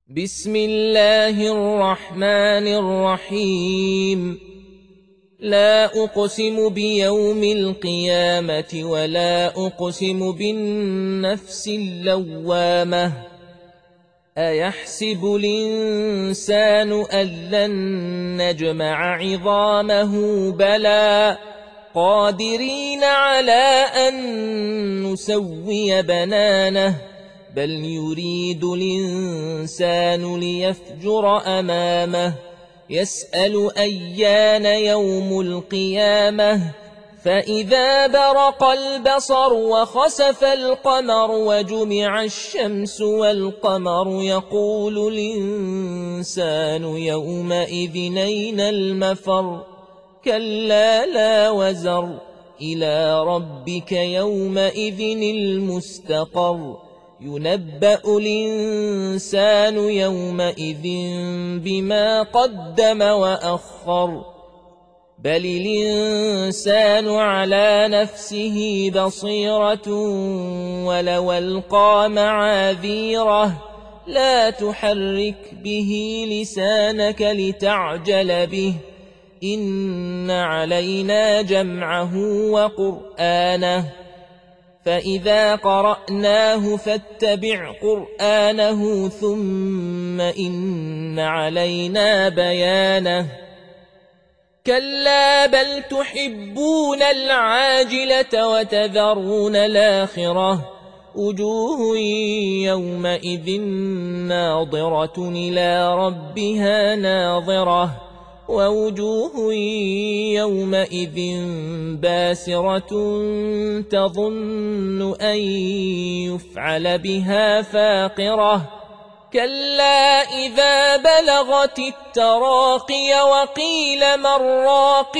بسم الله الرحمن الرحيم. لا أقسم بيوم القيامة ولا أقسم بالنفس اللوامة. أيحسب الإنسان أن لن نجمع عظامه بلى قادرين على أن نسوي بنانه بل يريد الإنسان ليفجر أمامه يسأل أيان يوم القيامة فإذا برق البصر وخسف القمر وجمع الشمس والقمر يقول الإنسان يومئذ أين المفر كلا لا وزر إلى ربك يومئذ المستقر ينبأ الإنسان يومئذ بما قدم وأخر بل الإنسان على نفسه بصيرة ولو ألقى معاذيره لا تحرك به لسانك لتعجل به إن علينا جمعه وقرآنه فإذا قرأناه فاتبع قرآنه ثم إن علينا بيانه كلا بل تحبون العاجلة وتذرون الآخرة وجوه يومئذ ناظرة إلى ربها ناظرة ووجوه يومئذ باسرة تظن أن يفعل بها فاقرة كلا إذا بلغت التراقي وقيل من راق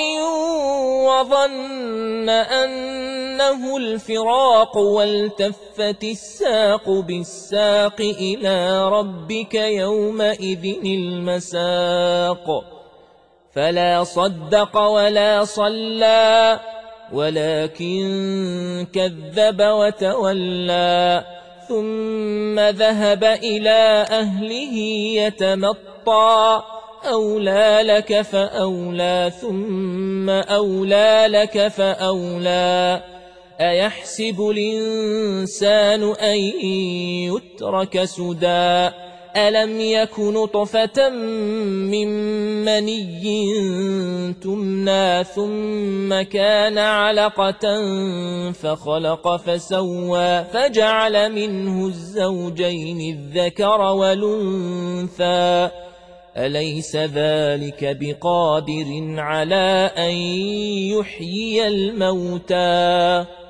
وظن أنه الفراق والتفت الساق بالساق إلى ربك يومئذ المساق فلا صدق ولا صلى ولكن كذب وتولى ثم ذهب إلى أهله يتمطى أولى لك فأولى ثم أولى لك فأولى أيحسب الإنسان أن يترك سدى ألم يك نطفة من مني تمنى ثم كان علقة فخلق فسوى فجعل منه الزوجين الذكر والأنثى أليس ذلك بقادر على أن يحيي الموتى